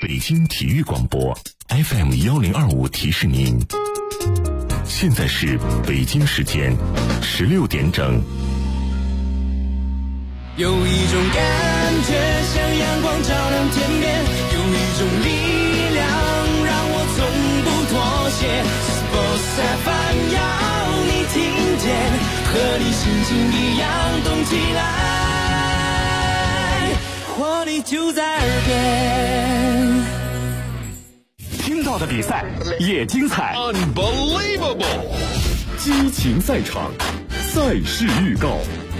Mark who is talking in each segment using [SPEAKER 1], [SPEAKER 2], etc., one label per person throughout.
[SPEAKER 1] 北京体育广播 FM1025提示您，现在是北京时间16点整。
[SPEAKER 2] 有一种感觉像阳光照亮天边，有一种力量让我从不妥协。Sports FM 要你听见，和你心情一样动起来，活力就在耳边。
[SPEAKER 3] 听到的比赛也精彩
[SPEAKER 4] ，Unbelievable！
[SPEAKER 3] 激情赛场，赛事预告。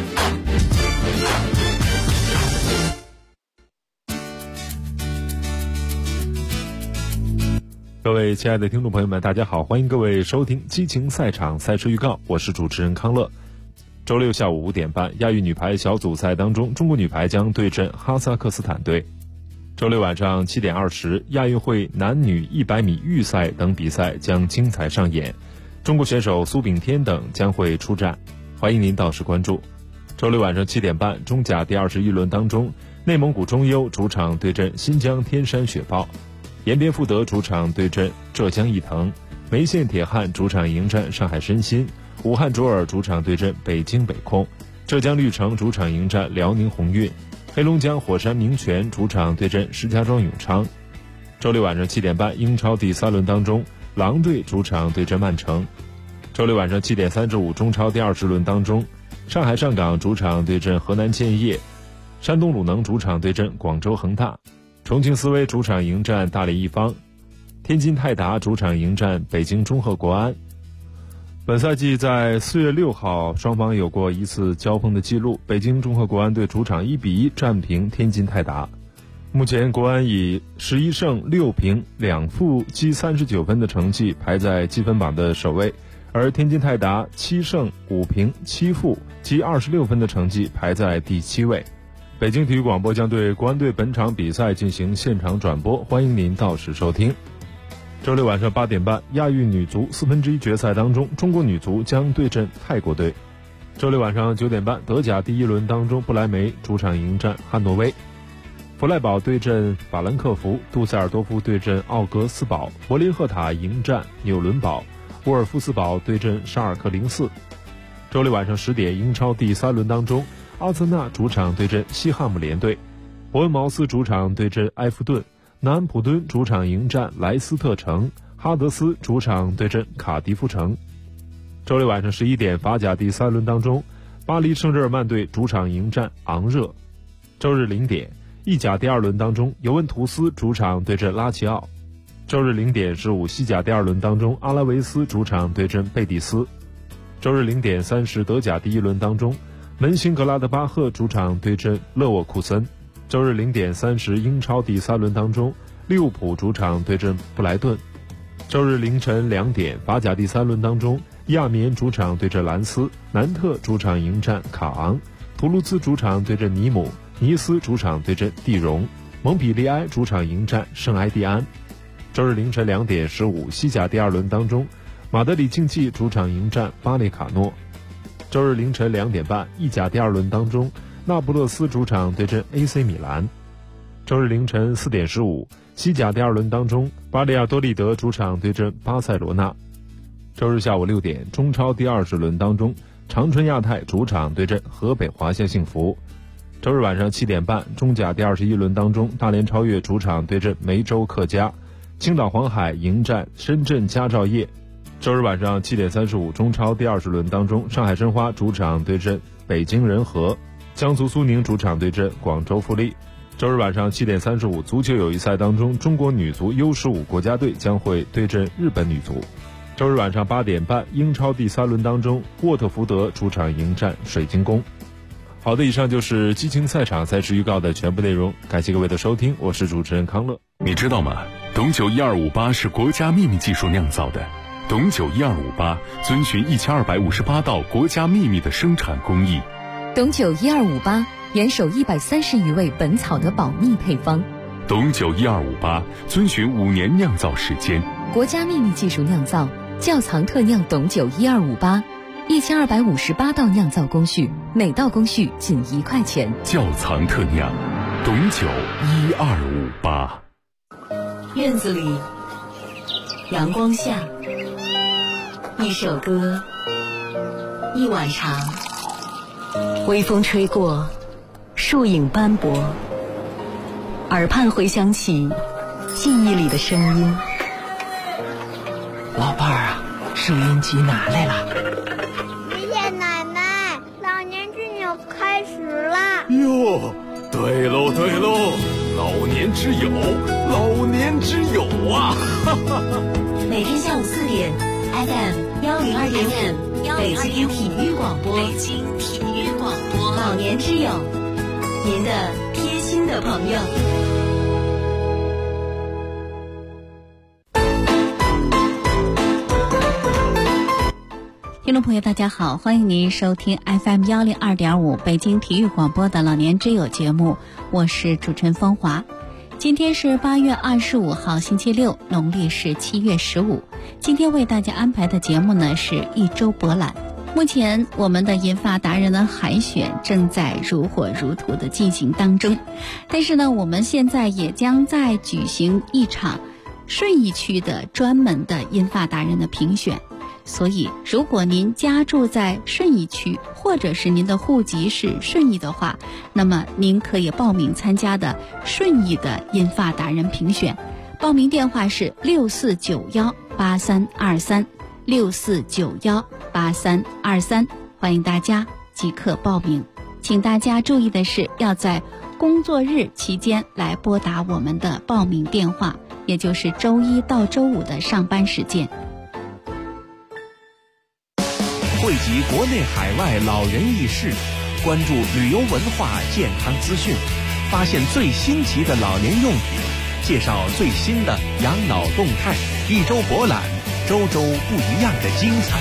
[SPEAKER 5] 各位亲爱的听众朋友们，大家好，欢迎各位收听激情赛场赛事预告，我是主持人康乐。周六下午5点半，亚运女排小组赛当中，中国女排将对阵哈萨克斯坦队。周六晚上7点20，亚运会男女100米预赛等比赛将精彩上演，中国选手苏炳添等将会出战，欢迎您到时关注。周六晚上7点半，中甲第21轮当中，内蒙古中优主场对阵新疆天山雪豹，延边富德主场对阵浙江毅腾，梅县铁汉主场迎战上海申鑫，武汉卓尔主场对阵北京北控，浙江绿城主场迎战辽宁宏运，黑龙江火山明泉主场对阵石家庄永昌。周六晚上7点半，英超第3轮当中，狼队主场对阵曼城。周六晚上7点35，中超第20轮当中，上海上港主场对阵河南建业，山东鲁能主场对阵广州恒大，重庆斯威主场迎战大连一方，天津泰达主场迎战北京中赫国安。本赛季在4月6号，双方有过一次交锋的记录，北京中赫国安队主场1比1战平天津泰达。目前国安以11胜6平2负积39分的成绩排在积分榜的首位，而天津泰达7胜5平7负积26分的成绩排在第7位。北京体育广播将对国安队本场比赛进行现场转播，欢迎您到时收听。周六晚上8点半，亚运女足1/4决赛当中，中国女足将对阵泰国队。周六晚上9点半，德甲第1轮当中，不莱梅主场迎战汉诺威，弗赖堡对阵法兰克福，杜塞尔多夫对阵奥格斯堡，柏林赫塔迎战纽伦堡，沃尔夫斯堡对阵沙尔克04。周六晚上10点，英超第3轮当中，阿森纳主场对阵西汉姆联队，伯恩茅斯主场对阵埃弗顿，南安普敦主场迎战莱斯特城，哈德斯主场对阵卡迪夫城。周六晚上11点，法甲第3轮当中，巴黎圣日耳曼队主场迎战昂热。周日0点，意甲第2轮当中，尤文图斯主场对阵拉齐奥。周日0点15，西甲第2轮当中，阿拉维斯主场对阵贝蒂斯。周日0点30，德甲第1轮当中，门兴格拉德巴赫主场对阵勒沃库森。周日0点30，英超第3轮当中，利物浦主场对阵布莱顿。周日凌晨2点，法甲第3轮当中，亚眠主场对阵兰斯，南特主场迎战卡昂，图卢兹主场对阵尼姆，尼斯主场对阵蒂荣，蒙彼利埃主场迎战圣埃蒂安。周日凌晨2点15，西甲第2轮当中，马德里竞技主场迎战巴列卡诺。周日凌晨2点半，意甲第2轮当中，那不勒斯主场对阵 AC 米兰。周日凌晨4点15，西甲第2轮当中，巴利亚多利德主场对阵巴塞罗那。周日下午6点，中超第20轮当中，长春亚泰主场对阵河北华夏幸福。周日晚上7点半，中甲第21轮当中，大连超越主场对阵梅州客家，青岛黄海迎战深圳佳兆业。周日晚上7点35，中超第20轮当中，上海申花主场对阵北京人和，江苏苏宁主场对阵广州富力。周日晚上7点35，足球友谊赛当中，中国女足 U15 国家队将会对阵日本女足。周日晚上8点半，英超第3轮当中，沃特福德主场迎战水晶宫。好的，以上就是激情赛场赛事预告的全部内容，感谢各位的收听，我是主持人康乐。
[SPEAKER 1] 你知道吗？董酒1258是国家秘密技术酿造的，董酒1258遵循1258道国家秘密的生产工艺。
[SPEAKER 6] 董酒1258严守130余味本草的保密配方。
[SPEAKER 1] 董酒1258遵循5年酿造时间，
[SPEAKER 6] 国家秘密技术酿造，窖藏特酿董酒1258，1258道酿造工序，每道工序仅1块钱。
[SPEAKER 1] 窖藏特酿，董酒1258。
[SPEAKER 6] 院子里，阳光下，一首歌，一碗茶，微风吹过，树影斑驳，耳畔回响起记忆里的声音。
[SPEAKER 7] 老伴儿啊，收音机拿来了。
[SPEAKER 8] 爷爷奶奶，老年之友开始啦！
[SPEAKER 3] 哟，对喽对喽，老年之友，老年之友啊！哈哈哈。
[SPEAKER 6] 每天下午4点 ，FM 102.5，北京体育广播，北京体育广播，老年之友，您的贴心的朋友。听众朋友大家好，欢迎您收听 FM 102.5北京体育广播的老年之友节目，我是主持人芳华。今天是8月25号星期六，农历是7月15。今天为大家安排的节目呢是一周博览。目前我们的银发达人的海选正在如火如荼的进行当中，但是呢我们现在也将在举行一场顺义区的专门的银发达人的评选。所以如果您家住在顺义区，或者是您的户籍是顺义的话，那么您可以报名参加的顺义的银发达人评选。报名电话是64918323 64918323，欢迎大家即刻报名。请大家注意的是，要在工作日期间来拨打我们的报名电话，也就是周一到周五的上班时间。
[SPEAKER 9] 汇集国内海外老人轶事，关注旅游文化健康资讯，发现最新奇的老年用品，介绍最新的养老动态，一周博览，周周不一样的精彩。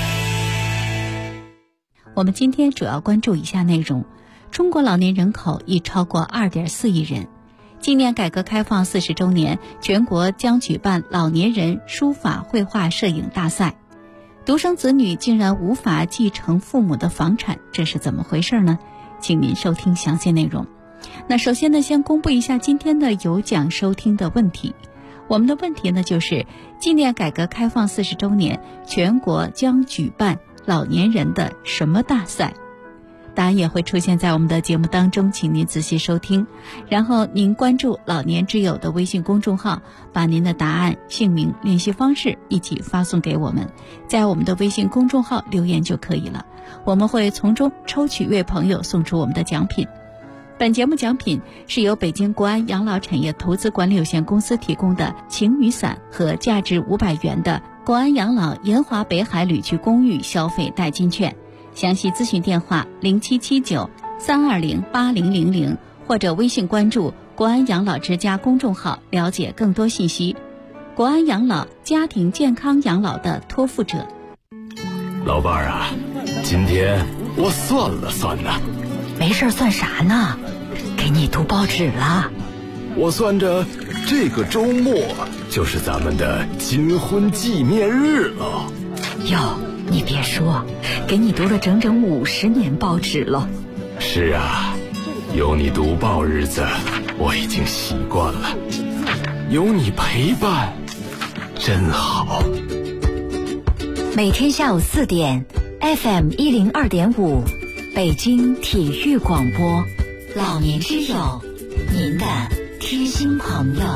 [SPEAKER 6] 我们今天主要关注以下内容：中国老年人口已超过2.4亿人。今年改革开放40周年，全国将举办老年人书法绘画摄影大赛。独生子女竟然无法继承父母的房产，这是怎么回事呢？请您收听详细内容。那首先呢，先公布一下今天的有奖收听的问题。我们的问题呢就是纪念改革开放40周年，全国将举办老年人的什么大赛？答案也会出现在我们的节目当中，请您仔细收听，然后您关注老年之友的微信公众号，把您的答案、姓名、联系方式一起发送给我们，在我们的微信公众号留言就可以了，我们会从中抽取一位朋友送出我们的奖品。本节目奖品是由北京国安养老产业投资管理有限公司提供的晴雨伞和价值500元的国安养老延华北海旅居公寓消费代金券。详细咨询电话0779-320-8000，或者微信关注国安养老之家公众号了解更多信息。国安养老，家庭健康养老的托付者。
[SPEAKER 3] 老伴儿啊，今天我算了算呢。
[SPEAKER 7] 没事算啥呢？给你读报纸了。
[SPEAKER 3] 我算着这个周末就是咱们的金婚纪念日了。
[SPEAKER 7] 哟，你别说，给你读了整整50年报纸了。
[SPEAKER 3] 是啊，有你读报日子我已经习惯了，有你陪伴真好。
[SPEAKER 7] 每天下午4点 FM 102.5北京体育广播，老年之友，您的贴心朋友。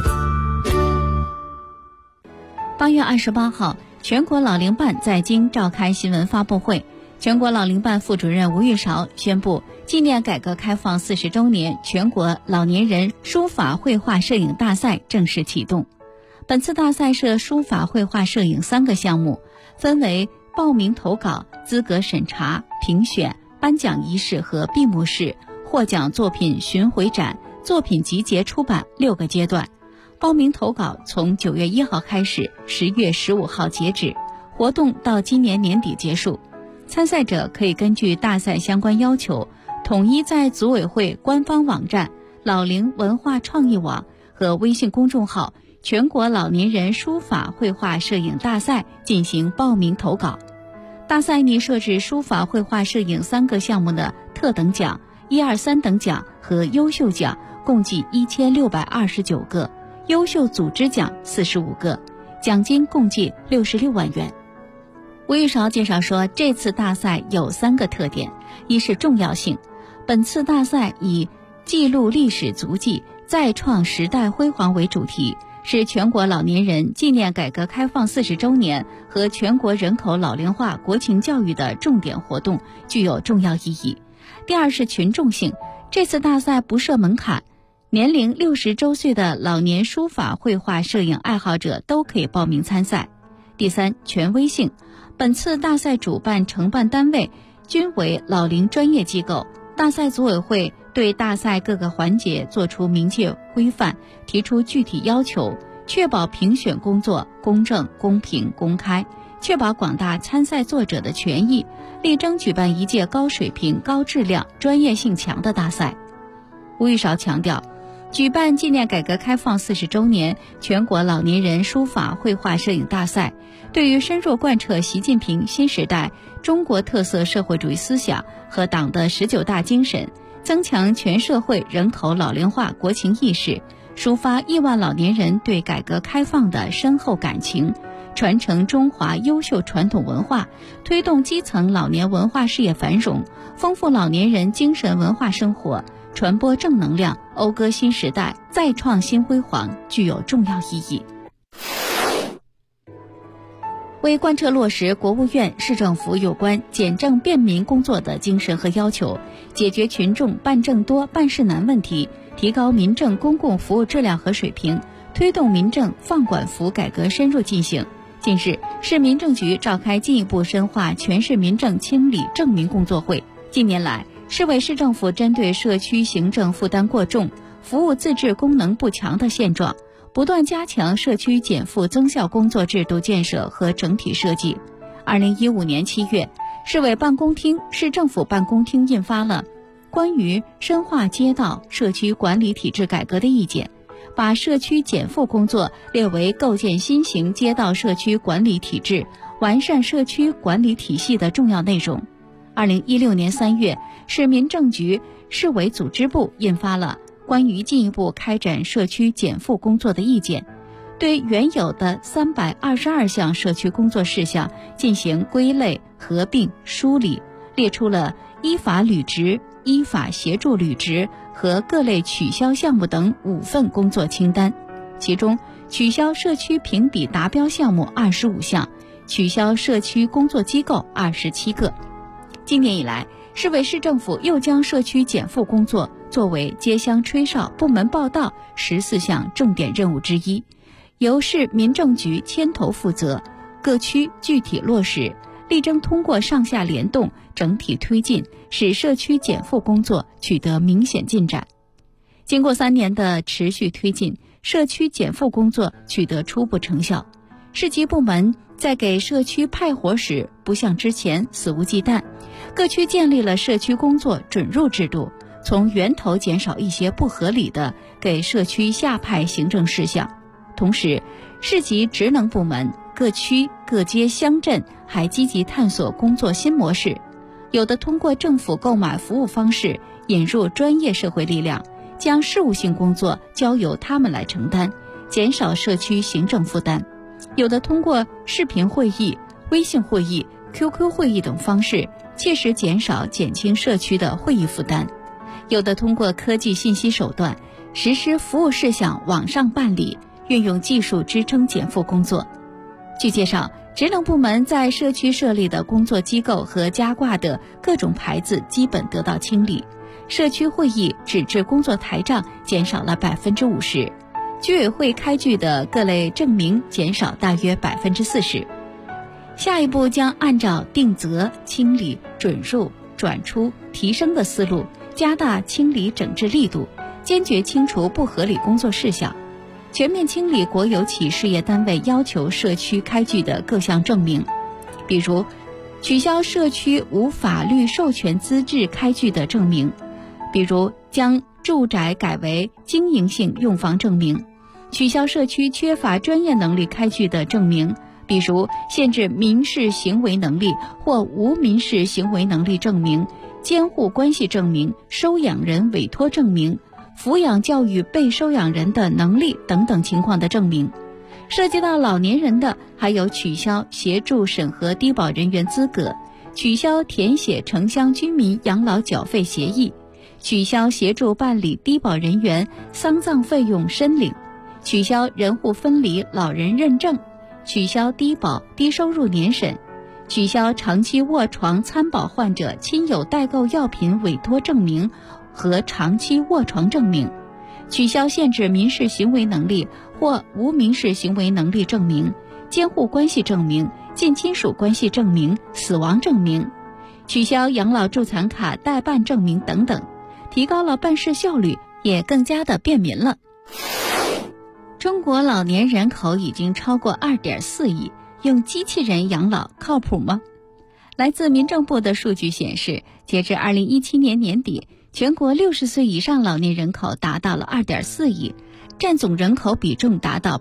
[SPEAKER 6] 8月28号，全国老龄办在京召开新闻发布会，全国老龄办副主任吴玉韶宣布，纪念改革开放40周年，全国老年人书法绘画摄影大赛正式启动。本次大赛设书法绘画摄影3个项目，分为报名投稿、资格审查、评选、颁奖仪式和闭幕式、获奖作品巡回展、作品集结出版6个阶段。报名投稿从9月1号开始，10月15号截止，活动到今年年底结束。参赛者可以根据大赛相关要求，统一在组委会官方网站、老龄文化创意网和微信公众号全国老年人书法绘画摄影大赛进行报名投稿。大赛拟设置书法绘画摄影3个项目的特等奖、1、2、3等奖和优秀奖，共计1629个， 优秀组织奖45个，奖金共计66万元。吴玉韶介绍说，这次大赛有3个特点：一是重要性，本次大赛以记录历史足迹、再创时代辉煌为主题，是全国老年人纪念改革开放40周年和全国人口老龄化国情教育的重点活动，具有重要意义。第二是群众性，这次大赛不设门槛，年龄60周岁的老年书法绘画摄影爱好者都可以报名参赛。第三，权威性，本次大赛主办承办单位均为老龄专业机构，大赛组委会对大赛各个环节作出明确规范，提出具体要求，确保评选工作公正、公平、公开，确保广大参赛作者的权益，力争举办一届高水平、高质量、专业性强的大赛。吴玉韶强调，举办纪念改革开放40周年全国老年人书法绘画摄影大赛，对于深入贯彻习近平新时代中国特色社会主义思想和党的19大精神，增强全社会人口老龄化国情意识，抒发亿万老年人对改革开放的深厚感情，传承中华优秀传统文化，推动基层老年文化事业繁荣，丰富老年人精神文化生活，传播正能量，讴歌新时代，再创新辉煌，具有重要意义。为贯彻落实国务院、市政府有关简政便民工作的精神和要求，解决群众办证多、办事难问题，提高民政公共服务质量和水平，推动民政放管服改革深入进行。近日，市民政局召开进一步深化全市民政清理证明工作会。近年来，市委市政府针对社区行政负担过重、服务自治功能不强的现状，不断加强社区减负增效工作制度建设和整体设计。2015年7月，市委办公厅、市政府办公厅印发了关于深化街道社区管理体制改革的意见，把社区减负工作列为构建新型街道社区管理体制、完善社区管理体系的重要内容。2016年3月，市民政局市委组织部印发了关于进一步开展社区减负工作的意见，对原有的322项社区工作事项进行归类、合并、梳理，列出了依法履职、依法协助履职和各类取消项目等5份工作清单。其中，取消社区评比达标项目25项，取消社区工作机构27个。今年以来，市委市政府又将社区减负工作作为街乡吹哨、部门报到14项重点任务之一，由市民政局牵头负责，各区具体落实，力争通过上下联动、整体推进，使社区减负工作取得明显进展。经过3年的持续推进，社区减负工作取得初步成效。市级部门在给社区派活时不像之前肆无忌惮，各区建立了社区工作准入制度，从源头减少一些不合理的给社区下派行政事项。同时，市级职能部门、各区、各街、乡镇还积极探索工作新模式，有的通过政府购买服务方式引入专业社会力量，将事务性工作交由他们来承担，减少社区行政负担；有的通过视频会议、微信会议、QQ 会议等方式切实减少减轻社区的会议负担；有的通过科技信息手段实施服务事项网上办理，运用技术支撑减负工作。据介绍，职能部门在社区设立的工作机构和加挂的各种牌子基本得到清理，社区会议纸质工作台账减少了50%，居委会开具的各类证明减少大约40%。下一步将按照定责、清理、准入、转出、提升的思路，加大清理整治力度，坚决清除不合理工作事项，全面清理国有企事业单位要求社区开具的各项证明，比如取消社区无法律授权资质开具的证明，比如将住宅改为经营性用房证明，取消社区缺乏专业能力开具的证明，比如限制民事行为能力或无民事行为能力证明、监护关系证明、收养人委托证明、 抚养教育被收养人的能力等等情况的证明。涉及到老年人的还有取消协助审核低保人员资格，取消填写城乡居民养老缴费协议，取消协助办理低保人员丧葬费用申领，取消人户分离老人认证，取消低保低收入年审，取消长期卧床参保患者亲友代购药品委托证明和长期卧床证明，取消限制民事行为能力或无民事行为能力证明、监护关系证明、近亲属关系证明、死亡证明，取消养老助残卡代办证明等等，提高了办事效率，也更加的便民了。中国老年人口已经超过 2.4 亿，用机器人养老靠谱吗？来自民政部的数据显示，截至2017年年底，全国60岁以上老年人口达到了 2.4 亿，占总人口比重达到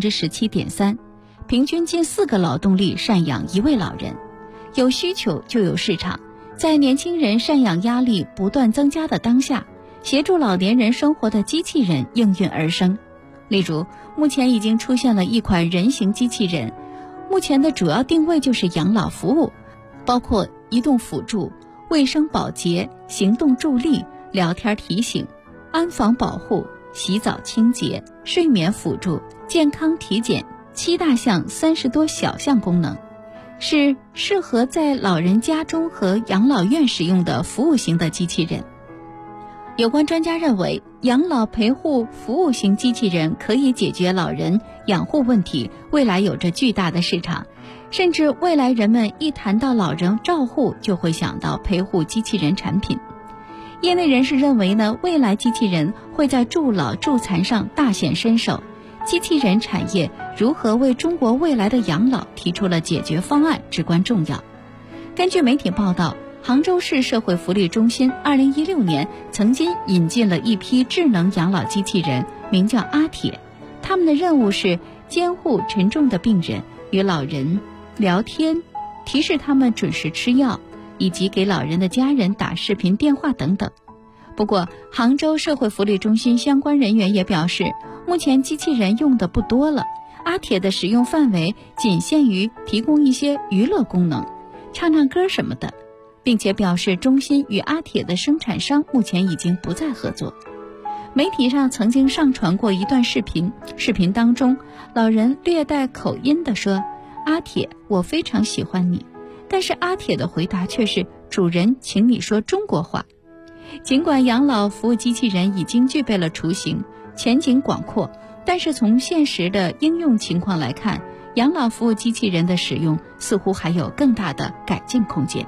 [SPEAKER 6] 17.3%， 平均近4个劳动力赡养1位老人。有需求就有市场，在年轻人赡养压力不断增加的当下，协助老年人生活的机器人应运而生。例如，目前已经出现了一款人形机器人，目前的主要定位就是养老服务，包括移动辅助、卫生保洁、行动助力、聊天提醒、安防保护、洗澡清洁、睡眠辅助、健康体检7大项30多小项功能，是适合在老人家中和养老院使用的服务型的机器人。有关专家认为，养老陪护服务型机器人可以解决老人养护问题，未来有着巨大的市场，甚至未来人们一谈到老人照护就会想到陪护机器人产品。业内人士认为呢，未来机器人会在助老助残上大显身手，机器人产业如何为中国未来的养老提出了解决方案至关重要。根据媒体报道，杭州市社会福利中心2016年曾经引进了一批智能养老机器人，名叫阿铁。他们的任务是监护沉重的病人，与老人聊天，提示他们准时吃药，以及给老人的家人打视频电话等等。不过，杭州社会福利中心相关人员也表示，目前机器人用的不多了，阿铁的使用范围仅限于提供一些娱乐功能，唱唱歌什么的，并且表示中心与阿铁的生产商目前已经不再合作。媒体上曾经上传过一段视频，视频当中老人略带口音地说：“阿铁，我非常喜欢你。”但是阿铁的回答却是：“主人，请你说中国话。”尽管养老服务机器人已经具备了雏形，前景广阔，但是从现实的应用情况来看，养老服务机器人的使用似乎还有更大的改进空间。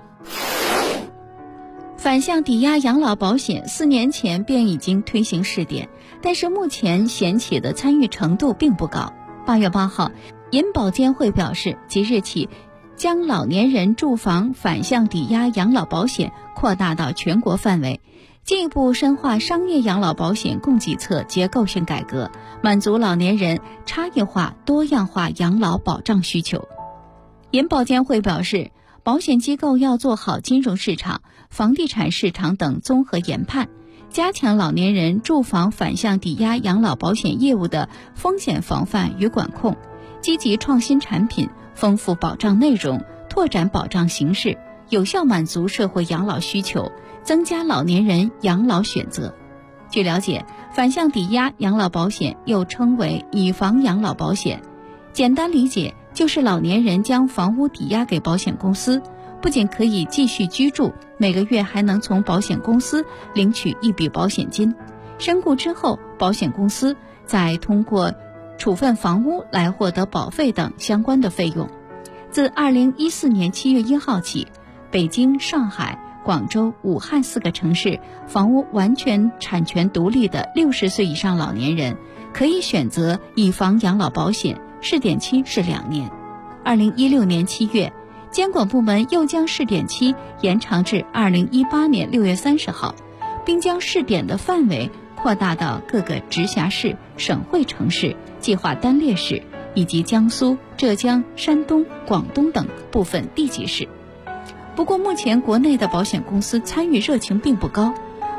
[SPEAKER 6] 反向抵押养老保险4年前便已经推行试点，但是目前险企的参与程度并不高。8月8号，银保监会表示，即日起将老年人住房反向抵押养老保险扩大到全国范围，进一步深化商业养老保险供给侧结构性改革，满足老年人差异化多样化养老保障需求。银保监会表示，保险机构要做好金融市场、房地产市场等综合研判，加强老年人住房反向抵押养老保险业务的风险防范与管控，积极创新产品，丰富保障内容，拓展保障形式，有效满足社会养老需求，增加老年人养老选择。据了解，反向抵押养老保险又称为以房养老保险，简单理解就是老年人将房屋抵押给保险公司，不仅可以继续居住，每个月还能从保险公司领取一笔保险金，身故之后，保险公司再通过处分房屋来获得保费等相关的费用。自2014年7月1号起，北京、上海、广州、武汉4个城市房屋完全产权独立的60岁以上老年人可以选择以房养老保险，试点期是2年。2016年7月，监管部门又将试点期延长至2018年6月30号，并将试点的范围扩大到各个直辖市、省会城市、计划单列市以及江苏、浙江、山东、广东等部分地级市。不过目前国内的保险公司参与热情并不高，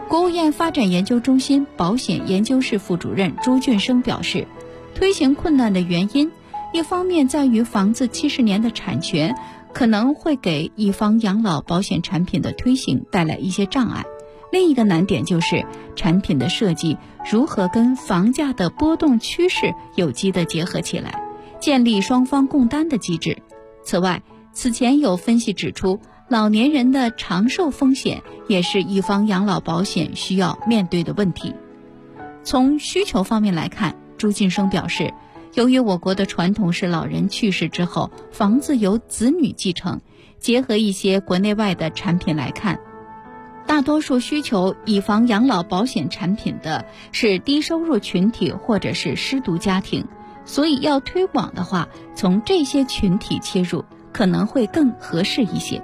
[SPEAKER 6] 国务院发展研究中心保险研究室副主任朱俊生表示，推行困难的原因，一方面在于房子70年的产权可能会给以房养老保险产品的推行带来一些障碍，另一个难点就是产品的设计如何跟房价的波动趋势有机地结合起来，建立双方共担的机制。此外，此前有分析指出，老年人的长寿风险也是以房养老保险需要面对的问题。从需求方面来看，朱晋生表示，由于我国的传统是老人去世之后房子由子女继承，结合一些国内外的产品来看，大多数需求以房养老保险产品的是低收入群体或者是失独家庭，所以要推广的话，从这些群体切入可能会更合适一些。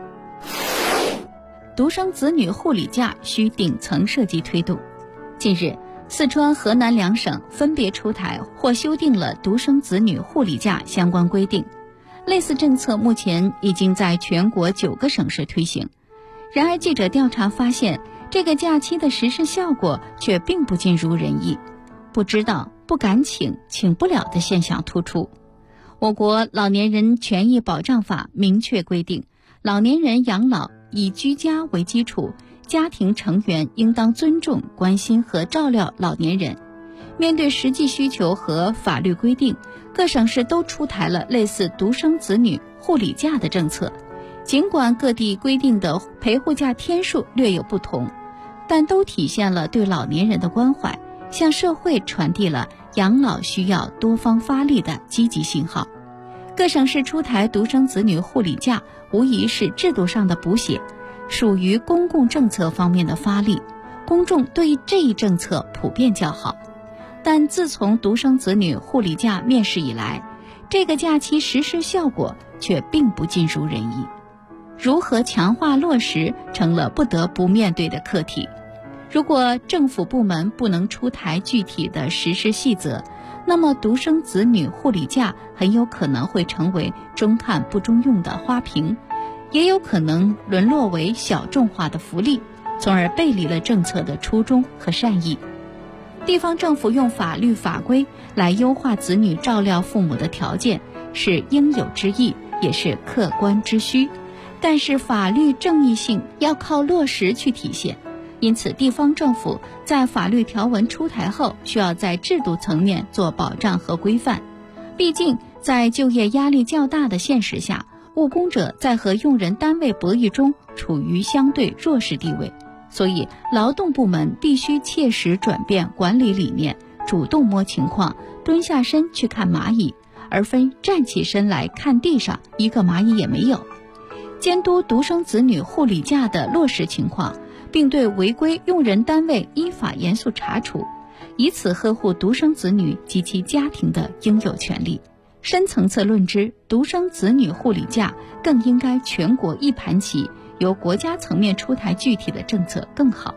[SPEAKER 6] 独生子女护理假需顶层设计推动。近日，四川、河南两省分别出台或修订了独生子女护理假相关规定，类似政策目前已经在全国9个省市推行。然而，记者调查发现，这个假期的实施效果却并不尽如人意，不知道、不敢请、请不了的现象突出。我国老年人权益保障法明确规定，老年人养老以居家为基础，家庭成员应当尊重、关心和照料老年人。面对实际需求和法律规定，各省市都出台了类似独生子女护理假的政策。尽管各地规定的陪护假天数略有不同，但都体现了对老年人的关怀，向社会传递了养老需要多方发力的积极信号。各省市出台独生子女护理假，无疑是制度上的补写，属于公共政策方面的发力，公众对这一政策普遍较好。但自从独生子女护理假面世以来，这个假期实施效果却并不尽如人意。如何强化落实成了不得不面对的课题。如果政府部门不能出台具体的实施细则，那么独生子女护理假很有可能会成为中看不中用的花瓶，也有可能沦落为小众化的福利，从而背离了政策的初衷和善意。地方政府用法律法规来优化子女照料父母的条件，是应有之义，也是客观之需。但是法律正义性要靠落实去体现，因此地方政府在法律条文出台后，需要在制度层面做保障和规范。毕竟在就业压力较大的现实下，务工者在和用人单位博弈中处于相对弱势地位，所以劳动部门必须切实转变管理理念，主动摸情况，蹲下身去看蚂蚁，而非站起身来看地上一个蚂蚁也没有。监督独生子女护理假的落实情况，并对违规用人单位依法严肃查处，以此呵护独生子女及其家庭的应有权利。深层次论之，独生子女护理假更应该全国一盘棋，由国家层面出台具体的政策更好。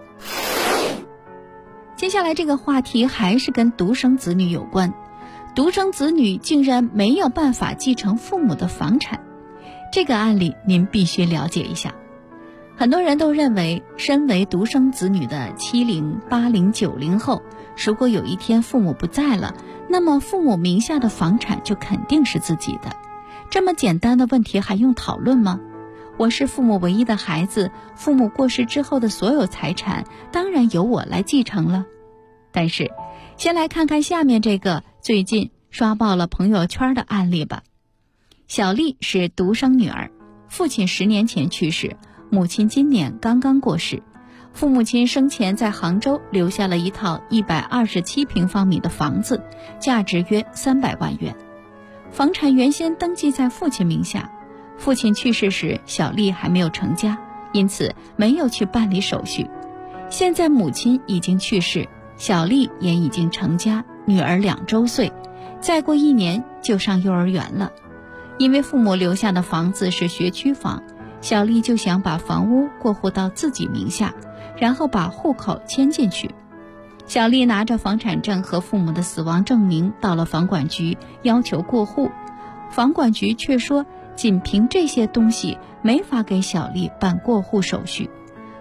[SPEAKER 6] 接下来这个话题还是跟独生子女有关，独生子女竟然没有办法继承父母的房产。这个案例您必须了解一下。很多人都认为，身为独生子女的70、80、90后，如果有一天父母不在了，那么父母名下的房产就肯定是自己的。这么简单的问题还用讨论吗？我是父母唯一的孩子，父母过世之后的所有财产当然由我来继承了。但是先来看看下面这个最近刷爆了朋友圈的案例吧。小丽是独生女儿，父亲10年前去世，母亲今年刚刚过世。父母亲生前在杭州留下了一套127平方米的房子，价值约300万元。房产原先登记在父亲名下，父亲去世时小丽还没有成家，因此没有去办理手续。现在母亲已经去世，小丽也已经成家，女儿2周岁，再过1年就上幼儿园了。因为父母留下的房子是学区房，小丽就想把房屋过户到自己名下，然后把户口迁进去。小丽拿着房产证和父母的死亡证明到了房管局，要求过户。房管局却说仅凭这些东西没法给小丽办过户手续。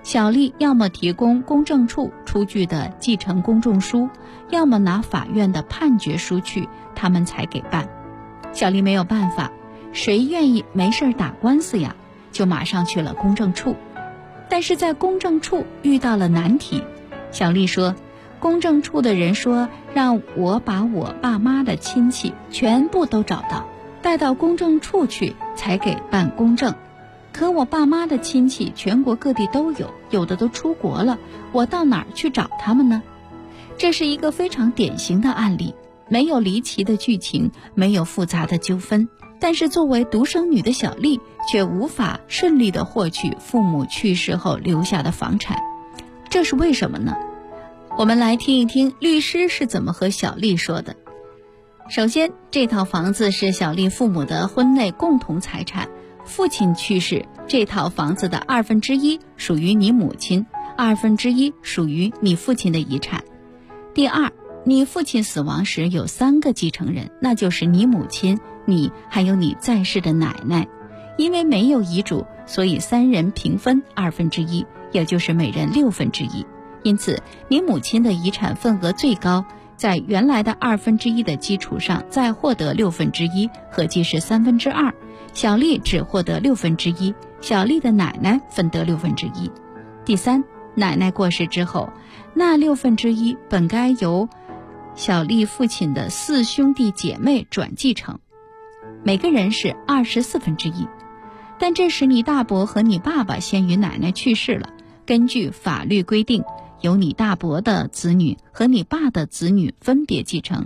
[SPEAKER 6] 小丽要么提供公证处出具的继承公证书，要么拿法院的判决书去，他们才给办。小丽没有办法，谁愿意没事打官司呀？就马上去了公证处。但是在公证处遇到了难题。小丽说，公证处的人说让我把我爸妈的亲戚全部都找到，带到公证处去才给办公证。可我爸妈的亲戚全国各地都有，有的都出国了，我到哪儿去找他们呢？这是一个非常典型的案例，没有离奇的剧情，没有复杂的纠纷，但是作为独生女的小丽却无法顺利地获取父母去世后留下的房产。这是为什么呢？我们来听一听律师是怎么和小丽说的。首先，这套房子是小丽父母的婚内共同财产，父亲去世，这套房子的1/2属于你母亲，1/2属于你父亲的遗产。第二，你父亲死亡时有3个继承人，那就是你母亲、你还有你在世的奶奶。因为没有遗嘱，所以3人平分1/2，也就是每人1/6。因此你母亲的遗产份额最高，在原来的1/2的基础上再获得1/6，合计是2/3。小丽只获得1/6，小丽的奶奶分得1/6。第三，奶奶过世之后，那1/6本该由小丽父亲的4兄弟姐妹转继承，每个人是24/1。但这时你大伯和你爸爸先于奶奶去世了，根据法律规定，由你大伯的子女和你爸的子女分别继承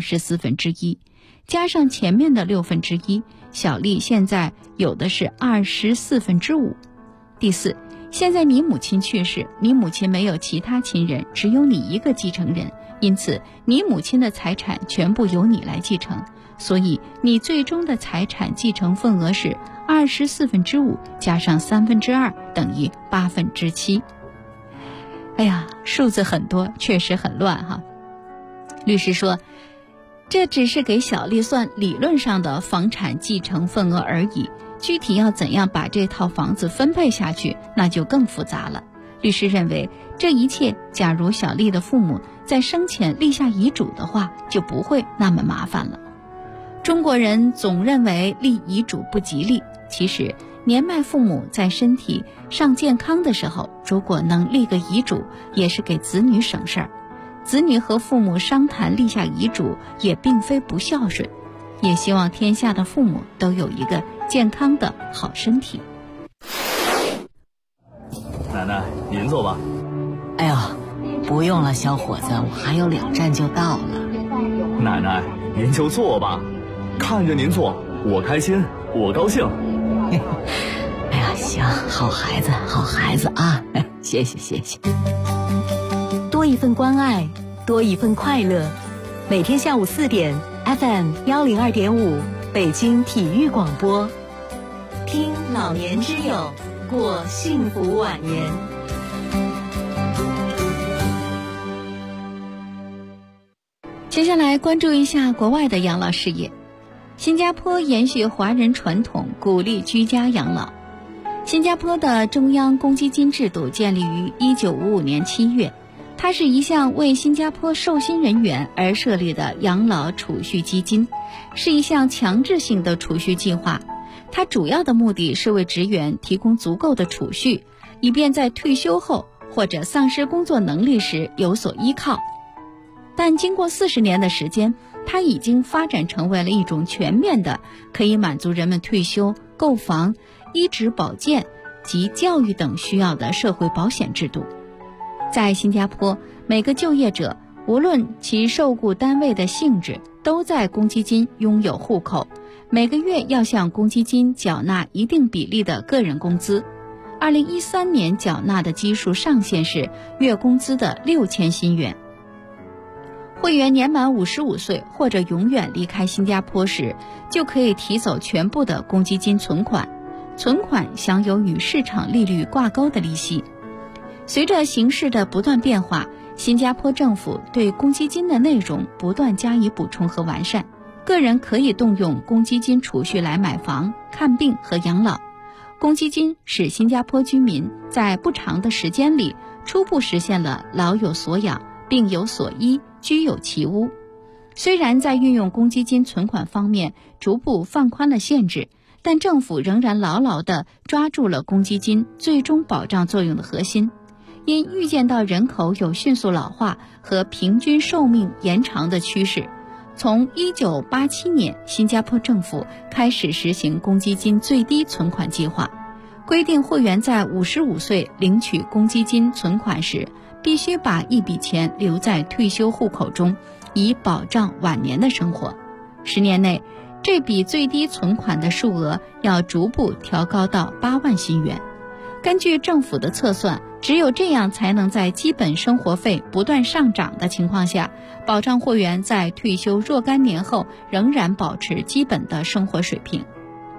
[SPEAKER 6] 24/1，加上前面的1/6，小丽现在有的是24/5。第四，现在你母亲去世，你母亲没有其他亲人，只有你一个继承人，因此你母亲的财产全部由你来继承，所以你最终的财产继承份额是24/5加上2/3等于7/8。哎呀，数字很多，确实很乱哈。律师说，这只是给小丽算理论上的房产继承份额而已，具体要怎样把这套房子分配下去，那就更复杂了。律师认为，这一切假如小丽的父母在生前立下遗嘱的话，就不会那么麻烦了。中国人总认为立遗嘱不吉利，其实年迈父母在身体尚健康的时候，如果能立个遗嘱，也是给子女省事儿。子女和父母商谈立下遗嘱，也并非不孝顺。也希望天下的父母都有一个健康的好身体。
[SPEAKER 10] 奶奶，您坐吧。
[SPEAKER 11] 哎呦，不用了，小伙子，我还有2站就到了。
[SPEAKER 10] 奶奶，您就坐吧，看着您坐，我开心，我高兴。
[SPEAKER 11] 哎呀，行，好孩子，好孩子啊！谢谢，谢谢。多一份关爱，多一份快乐。每天下午4点 ，FM 102.5，北京体育广播，听老年之友，过幸福晚年。
[SPEAKER 6] 接下来关注一下国外的养老事业。新加坡延续华人传统，鼓励居家养老。新加坡的中央公积金制度建立于1955年7月，它是一项为新加坡受薪人员而设立的养老储蓄基金，是一项强制性的储蓄计划。它主要的目的是为职员提供足够的储蓄，以便在退休后或者丧失工作能力时有所依靠。但经过40年的时间，它已经发展成为了一种全面的，可以满足人们退休、购房、医治保健及教育等需要的社会保险制度。在新加坡，每个就业者无论其受雇单位的性质，都在公积金拥有户口，每个月要向公积金缴纳一定比例的个人工资。2013年缴纳的基数上限是月工资的6000新元。会员年满55岁或者永远离开新加坡时，就可以提走全部的公积金存款，存款享有与市场利率挂钩的利息。随着形势的不断变化，新加坡政府对公积金的内容不断加以补充和完善。个人可以动用公积金储蓄来买房、看病和养老。 公积金使新加坡居民在不长的时间里初步实现了老有所养、病有所医、居有其屋。虽然在运用公积金存款方面逐步放宽了限制，但政府仍然牢牢地抓住了公积金最终保障作用的核心。因预见到人口有迅速老化和平均寿命延长的趋势，从1987年，新加坡政府开始实行公积金最低存款计划，规定会员在55岁领取公积金存款时，必须把一笔钱留在退休户口中，以保障晚年的生活。10年内，这笔最低存款的数额要逐步调高到8万新元。根据政府的测算，只有这样才能在基本生活费不断上涨的情况下，保障会员在退休若干年后仍然保持基本的生活水平。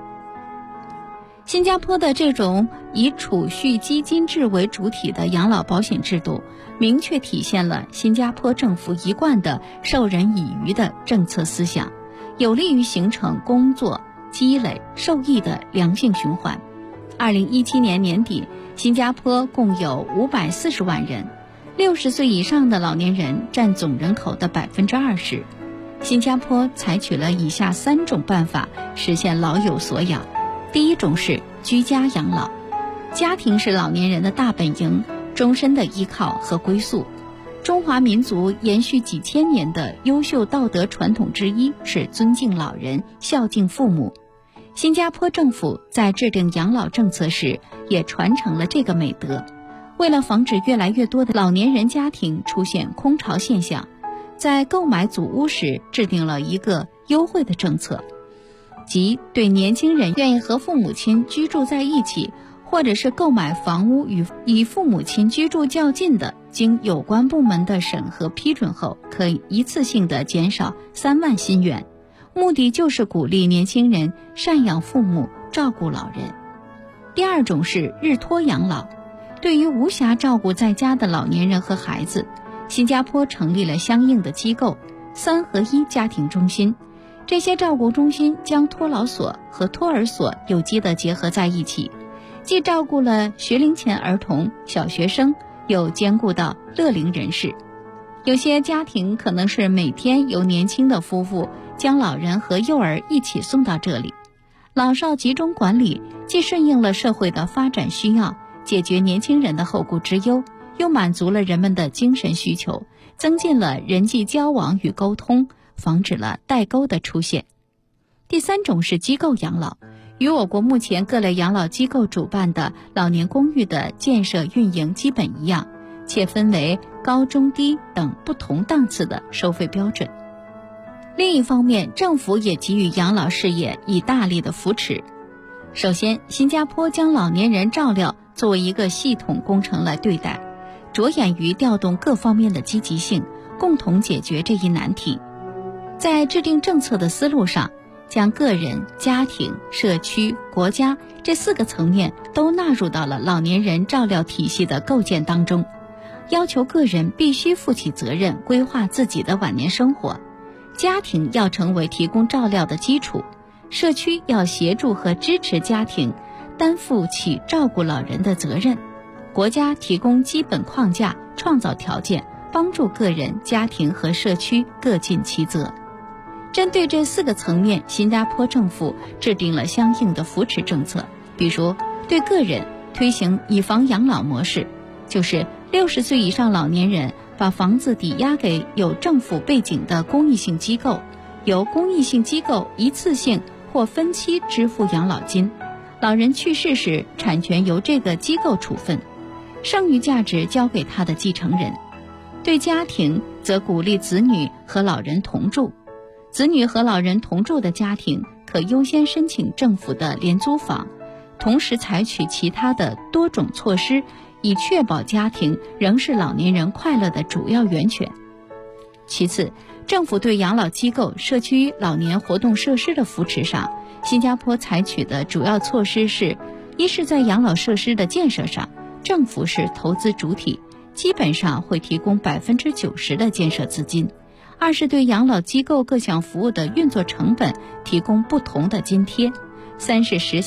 [SPEAKER 6] 新加坡的这种以储蓄基金制为主体的养老保险制度，明确体现了新加坡政府一贯的授人以渔的政策思想，有利于形成工作、积累、受益的良性循环。2017年年底，新加坡共有540万人，60岁以上的老年人占总人口的20%。新加坡采取了以下3种办法实现老有所养。第一种是居家养老，家庭是老年人的大本营，终身的依靠和归宿。中华民族延续几千年的优秀道德传统之一是尊敬老人、孝敬父母。新加坡政府在制定养老政策时也传承了这个美德。为了防止越来越多的老年人家庭出现空巢现象，在购买祖屋时制定了一个优惠的政策，即对年轻人愿意和父母亲居住在一起，或者是购买房屋与父母亲居住较近的，经有关部门的审核批准后，可以一次性的减少3万新元。目的就是鼓励年轻人赡养父母、照顾老人。第二种是日托养老，对于无暇照顾在家的老年人和孩子，新加坡成立了相应的机构，3合1家庭中心。这些照顾中心将托老所和托儿所有机地结合在一起，既照顾了学龄前儿童、小学生，又兼顾到乐龄人士。有些家庭可能是每天由年轻的夫妇将老人和幼儿一起送到这里，老少集中管理，既顺应了社会的发展需要，解决年轻人的后顾之忧，又满足了人们的精神需求，增进了人际交往与沟通，防止了代沟的出现。第3种是机构养老，与我国目前各类养老机构主办的老年公寓的建设运营基本一样，且分为高、中、低等不同档次的收费标准。另一方面，政府也给予养老事业以大力的扶持。首先，新加坡将老年人照料作为一个系统工程来对待，着眼于调动各方面的积极性，共同解决这一难题。在制定政策的思路上，将个人、家庭、社区、国家这4个层面都纳入到了老年人照料体系的构建当中，要求个人必须负起责任，规划自己的晚年生活。家庭要成为提供照料的基础，社区要协助和支持家庭担负起照顾老人的责任，国家提供基本框架，创造条件，帮助个人、家庭和社区各尽其责。针对这4个层面，新加坡政府制定了相应的扶持政策，比如对个人推行以房养老模式，就是60岁以上老年人把房子抵押给有政府背景的公益性机构，由公益性机构一次性或分期支付养老金，老人去世时产权由这个机构处分，剩余价值交给他的继承人。对家庭则鼓励子女和老人同住，子女和老人同住的家庭可优先申请政府的廉租房，同时采取其他的多种措施，以确保家庭仍是老年人快乐的主要源泉。其次，政府对养老机构、社区老年活动设施的扶持上，新加坡采取的主要措施是：一是在养老设施的建设上，政府是投资主体，基本上会提供90%的建设资金；二是对养老机构各项服务的运作成本提供不同的津贴；三是实行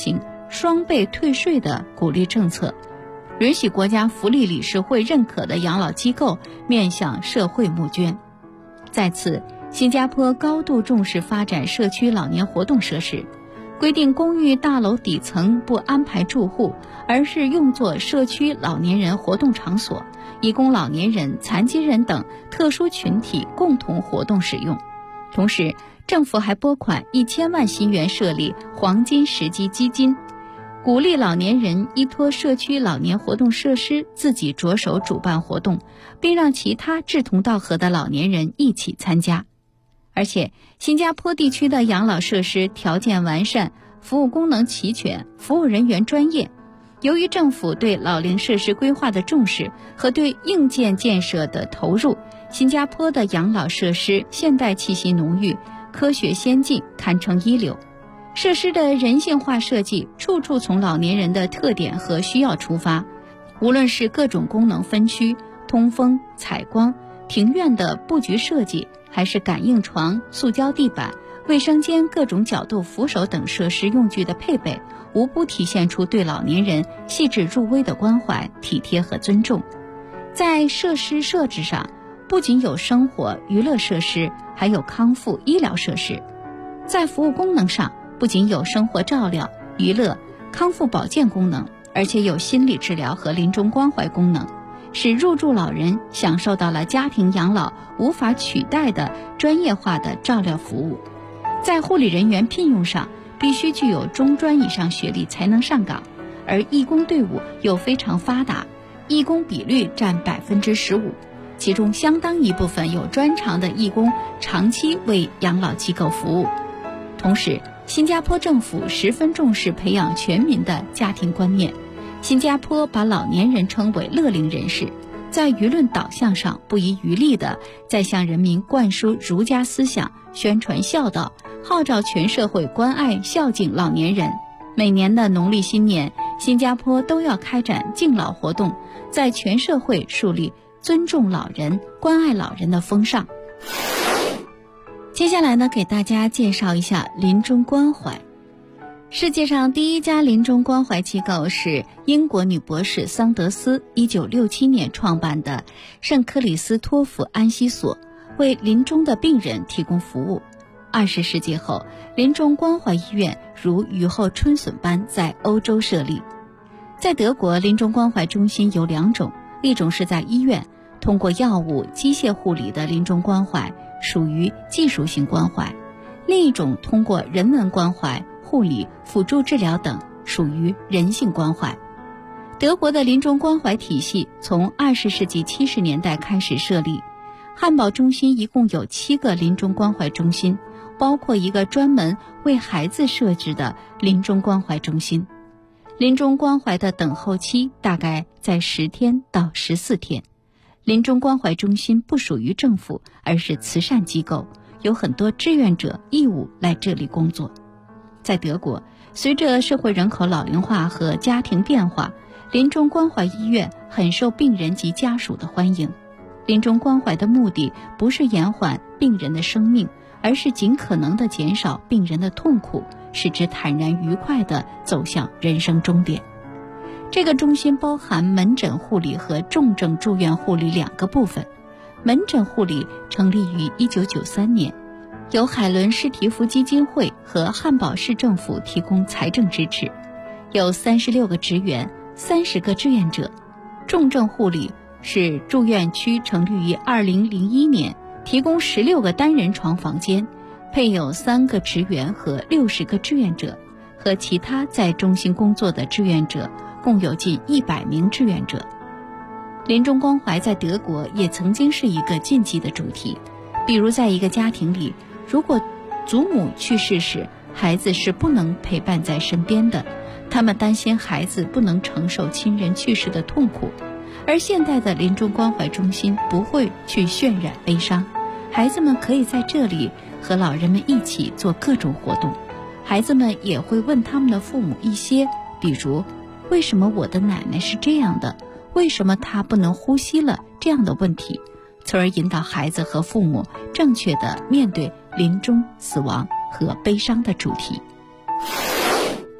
[SPEAKER 6] 双倍退税的鼓励政策，允许国家福利理事会认可的养老机构面向社会募捐。再次，新加坡高度重视发展社区老年活动设施，规定公寓大楼底层不安排住户，而是用作社区老年人活动场所，以供老年人、残疾人等特殊群体共同活动使用。同时，政府还拨款1000万新元设立黄金时机基金，鼓励老年人依托社区老年活动设施自己着手主办活动，并让其他志同道合的老年人一起参加。而且，新加坡地区的养老设施条件完善，服务功能齐全，服务人员专业。由于政府对老龄设施规划的重视和对硬件建设的投入，新加坡的养老设施现代气息浓郁，科学先进，堪称一流。设施的人性化设计，处处从老年人的特点和需要出发，无论是各种功能分区、通风、采光、庭院的布局设计，还是感应床、塑胶地板、卫生间各种角度扶手等设施用具的配备，无不体现出对老年人细致入微的关怀、体贴和尊重。在设施设置上，不仅有生活娱乐设施，还有康复医疗设施。在服务功能上，不仅有生活照料、娱乐、康复保健功能，而且有心理治疗和临终关怀功能，使入住老人享受到了家庭养老无法取代的专业化的照料服务。在护理人员聘用上，必须具有中专以上学历才能上岗，而义工队伍又非常发达，义工比率占15%，其中相当一部分有专长的义工长期为养老机构服务。同时，新加坡政府十分重视培养全民的家庭观念。新加坡把老年人称为乐龄人士，在舆论导向上不遗余力地在向人民灌输儒家思想，宣传孝道，号召全社会关爱孝敬老年人。每年的农历新年，新加坡都要开展敬老活动，在全社会树立尊重老人、关爱老人的风尚。接下来呢，给大家介绍一下临终关怀。世界上第一家临终关怀机构是英国女博士桑德斯1967年创办的圣克里斯托弗安息所，为临终的病人提供服务。20世纪后，临终关怀医院如雨后春笋般在欧洲设立。在德国，临终关怀中心有2种，一种是在医院通过药物、机械护理的临终关怀，属于技术性关怀；另一种通过人文关怀、护理、辅助治疗等，属于人性关怀。德国的临终关怀体系从20世纪70年代开始设立。汉堡中心一共有7个临终关怀中心，包括一个专门为孩子设置的临终关怀中心。临终关怀的等候期大概在10天到14天。临终关怀中心不属于政府，而是慈善机构，有很多志愿者义务来这里工作。在德国，随着社会人口老龄化和家庭变化，临终关怀医院很受病人及家属的欢迎。临终关怀的目的不是延缓病人的生命，而是尽可能地减少病人的痛苦，使之坦然愉快地走向人生终点。这个中心包含门诊护理和重症住院护理2个部分。门诊护理成立于1993年，由海伦施提夫基金会和汉堡市政府提供财政支持，有36个职员，30个志愿者。重症护理是住院区成立于2001年，提供16个单人床房间，配有3个职员和60个志愿者，和其他在中心工作的志愿者共有近100名志愿者。临终关怀在德国也曾经是一个禁忌的主题，比如在一个家庭里，如果祖母去世时，孩子是不能陪伴在身边的，他们担心孩子不能承受亲人去世的痛苦。而现代的临终关怀中心不会去渲染悲伤，孩子们可以在这里和老人们一起做各种活动。孩子们也会问他们的父母一些，比如为什么我的奶奶是这样的，为什么她不能呼吸了，这样的问题，从而引导孩子和父母正确地面对临终、死亡和悲伤的主题。蔓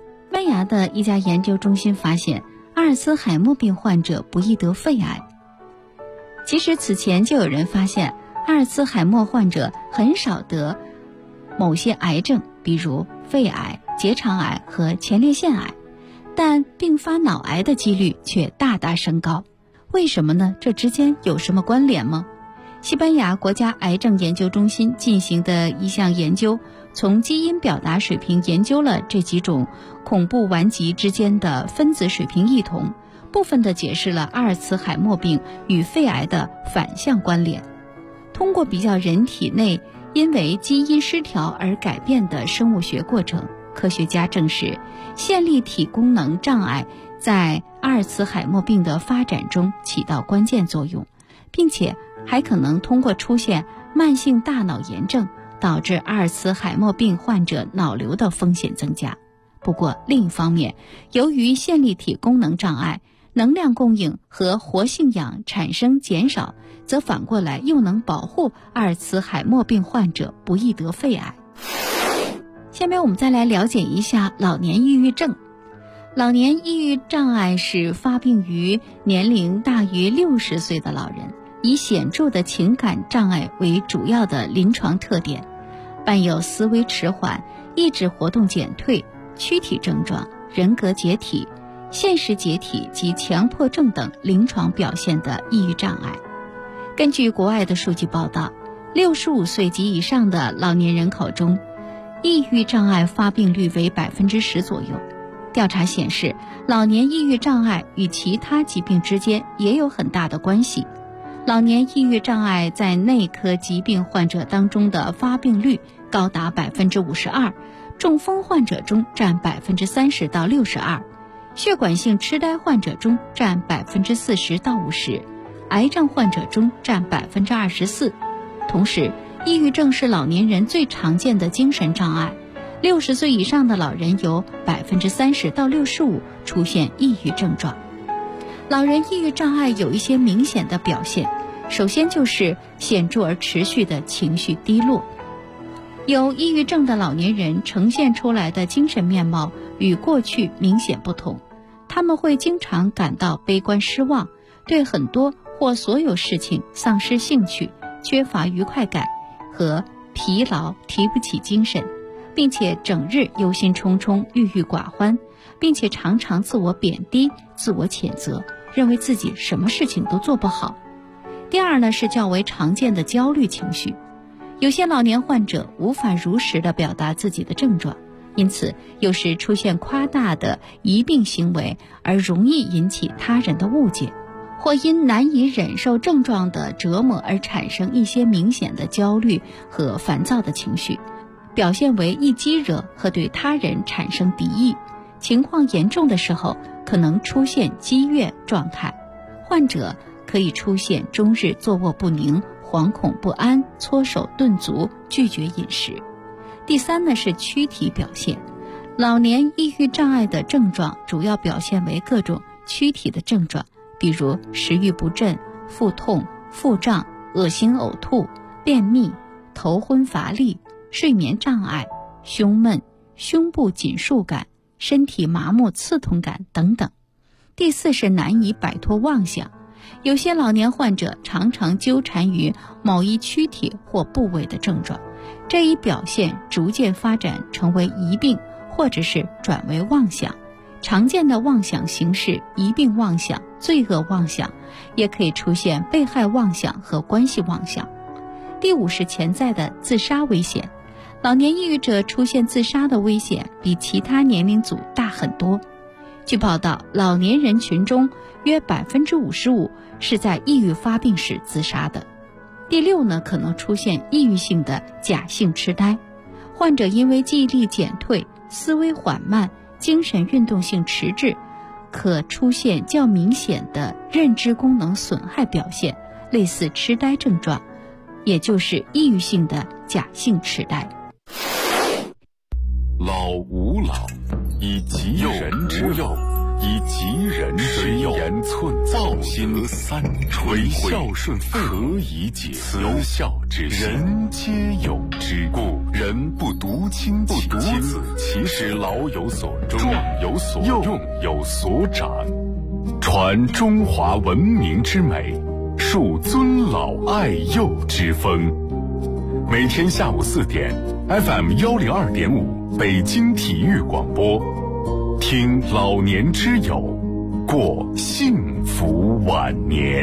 [SPEAKER 6] 牙的一家研究中心发现，阿尔茨海默病患者不易得肺癌。其实此前就有人发现，阿尔茨海默患者很少得某些癌症，比如肺癌、结肠癌和前列腺癌，但并发脑癌的几率却大大升高。为什么呢？这之间有什么关联吗？西班牙国家癌症研究中心进行的一项研究，从基因表达水平研究了这几种恐怖顽疾之间的分子水平异同，部分地解释了阿尔茨海默病与肺癌的反向关联。通过比较人体内因为基因失调而改变的生物学过程，科学家证实线粒体功能障碍在阿尔茨海默病的发展中起到关键作用，并且还可能通过出现慢性大脑炎症，导致阿尔茨海默病患者脑瘤的风险增加。不过另一方面，由于线粒体功能障碍，能量供应和活性氧产生减少，则反过来又能保护阿尔茨海默病患者不易得肺癌。下面我们再来了解一下老年抑郁症。老年抑郁障碍是发病于年龄大于60岁的老人，以显著的情感障碍为主要的临床特点，伴有思维迟缓、意志活动减退、躯体症状、人格解体、现实解体及强迫症等临床表现的抑郁障碍。根据国外的数据报道，65岁及以上的老年人口中，抑郁障碍发病率为 10% 左右。调查显示，老年抑郁障碍与其他疾病之间也有很大的关系。老年抑郁障碍在内科疾病患者当中的发病率高达 52%， 中风患者中占 30%到62%， 血管性痴呆患者中占 40%到50%， 癌症患者中占 24%。 同时，抑郁症是老年人最常见的精神障碍，60岁以上的老人有 30%到65% 出现抑郁症状。老人抑郁障碍有一些明显的表现，首先就是显著而持续的情绪低落。有抑郁症的老年人呈现出来的精神面貌与过去明显不同，他们会经常感到悲观失望，对很多或所有事情丧失兴趣，缺乏愉快感和疲劳，提不起精神，并且整日忧心忡忡、郁郁寡欢，并且常常自我贬低、自我谴责，认为自己什么事情都做不好。第二呢，是较为常见的焦虑情绪。有些老年患者无法如实地表达自己的症状，因此有时出现夸大的疑病行为，而容易引起他人的误解，或因难以忍受症状的折磨而产生一些明显的焦虑和烦躁的情绪，表现为易激惹和对他人产生敌意。情况严重的时候，可能出现激越状态，患者可以出现终日坐卧不宁、惶恐不安、搓手顿足、拒绝饮食。第三呢，是躯体表现。老年抑郁障碍的症状主要表现为各种躯体的症状，比如食欲不振、腹痛、腹胀、恶心呕吐、便秘、头昏乏力、睡眠障碍、胸闷、胸部紧束感、身体麻木刺痛感等等。第四是难以摆脱妄想。有些老年患者常常纠缠于某一躯体或部位的症状，这一表现逐渐发展成为疑病，或者是转为妄想。常见的妄想形式疑病妄想、罪恶妄想，也可以出现被害妄想和关系妄想。第五是潜在的自杀危险。老年抑郁者出现自杀的危险比其他年龄组大很多。据报道，老年人群中约 55% 是在抑郁发病时自杀的。第六呢，可能出现抑郁性的假性痴呆。患者因为记忆力减退、思维缓慢、精神运动性迟滞，可出现较明显的认知功能损害表现，类似痴呆症状，也就是抑郁性的假性痴呆。
[SPEAKER 1] 老吾老以及人之老， 以吉人之佑，言寸造心三垂孝顺何以解？慈孝之人皆有之，故人不独亲其子，其实老有所终，壮有所用，有所长，传中华文明之美，树尊老爱幼之风。每天下午4点 ，FM 102.5，北京体育广播，听老年之友，过幸福晚年。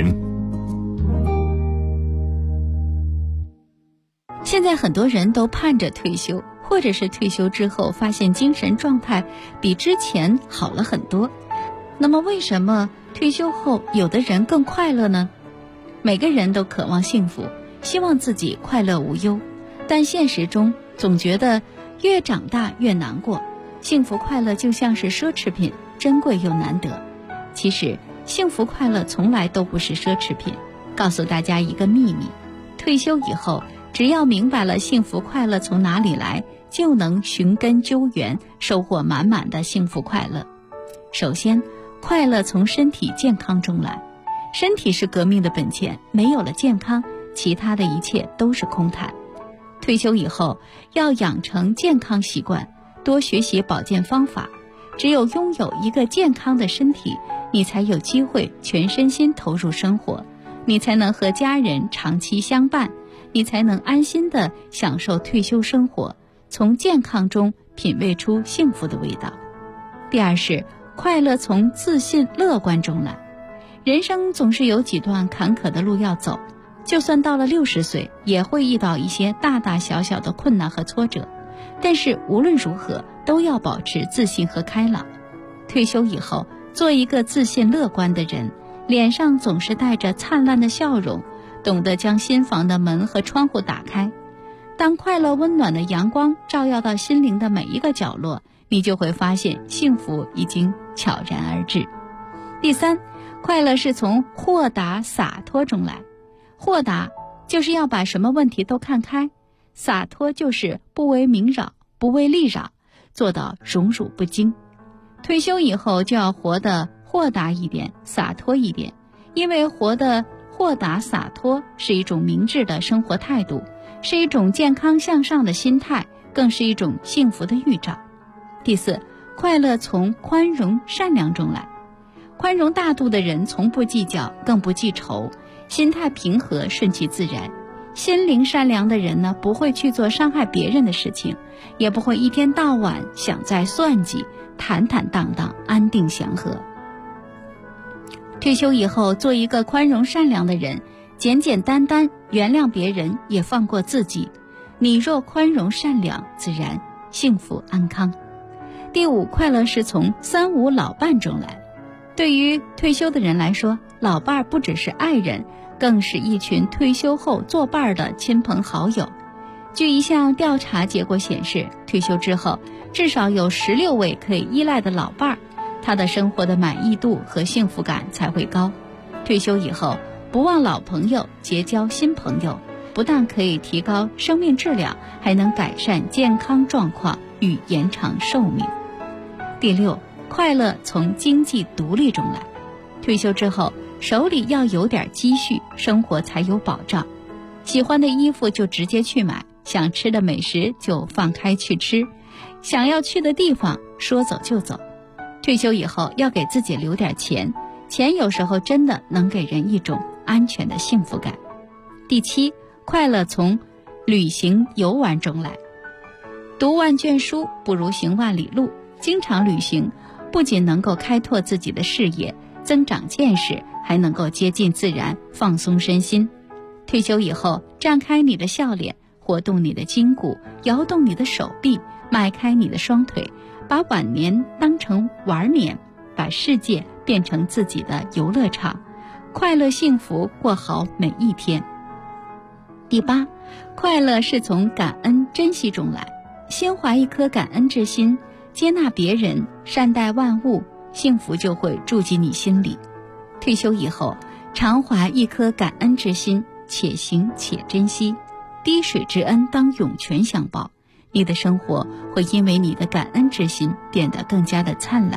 [SPEAKER 6] 现在很多人都盼着退休，或者是退休之后发现精神状态比之前好了很多。那么为什么退休后有的人更快乐呢？每个人都渴望幸福，希望自己快乐无忧，但现实中总觉得越长大越难过。幸福快乐就像是奢侈品，珍贵又难得。其实幸福快乐从来都不是奢侈品。告诉大家一个秘密，退休以后只要明白了幸福快乐从哪里来，就能寻根究源，收获满满的幸福快乐。首先，快乐从身体健康中来。身体是革命的本钱，没有了健康，其他的一切都是空谈。退休以后要养成健康习惯，多学习保健方法。只有拥有一个健康的身体，你才有机会全身心投入生活，你才能和家人长期相伴，你才能安心地享受退休生活，从健康中品味出幸福的味道。第二是快乐从自信乐观中来。人生总是有几段坎坷的路要走，就算到了60岁，也会遇到一些大大小小的困难和挫折，但是无论如何都要保持自信和开朗。退休以后，做一个自信乐观的人，脸上总是带着灿烂的笑容，懂得将心房的门和窗户打开。当快乐温暖的阳光照耀到心灵的每一个角落，你就会发现幸福已经悄然而至。第三，快乐是从豁达洒脱中来。豁达就是要把什么问题都看开，洒脱就是不为名扰，不为利扰，做到荣辱不惊。退休以后就要活得豁达一点，洒脱一点，因为活得豁达洒脱是一种明智的生活态度，是一种健康向上的心态，更是一种幸福的预兆。第四，快乐从宽容善良中来。宽容大度的人从不计较，更不记仇，心态平和，顺其自然。心灵善良的人呢，不会去做伤害别人的事情，也不会一天到晚想在算计，坦坦荡荡，安定祥和。退休以后，做一个宽容善良的人，简简单单，原谅别人，也放过自己。你若宽容善良，自然幸福安康。第五，快乐是从三五老伴中来。对于退休的人来说，老伴不只是爱人，更是一群退休后作伴的亲朋好友。据一项调查结果显示，退休之后至少有16位可以依赖的老伴，他的生活的满意度和幸福感才会高。退休以后不忘老朋友，结交新朋友，不但可以提高生命质量，还能改善健康状况与延长寿命。第六，快乐从经济独立中来。退休之后手里要有点积蓄，生活才有保障。喜欢的衣服就直接去买，想吃的美食就放开去吃，想要去的地方说走就走。退休以后要给自己留点钱，钱有时候真的能给人一种安全的幸福感。第七，快乐从旅行游玩中来。读万卷书不如行万里路，经常旅行不仅能够开拓自己的视野，增长见识，还能够接近自然，放松身心。退休以后，绽开你的笑脸，活动你的筋骨，摇动你的手臂，迈开你的双腿，把晚年当成玩年，把世界变成自己的游乐场，快乐幸福过好每一天。第八，快乐是从感恩珍惜中来。心怀一颗感恩之心，接纳别人，善待万物，幸福就会住进你心里。退休以后，常怀一颗感恩之心，且行且珍惜，滴水之恩当涌泉相报。你的生活会因为你的感恩之心变得更加的灿烂，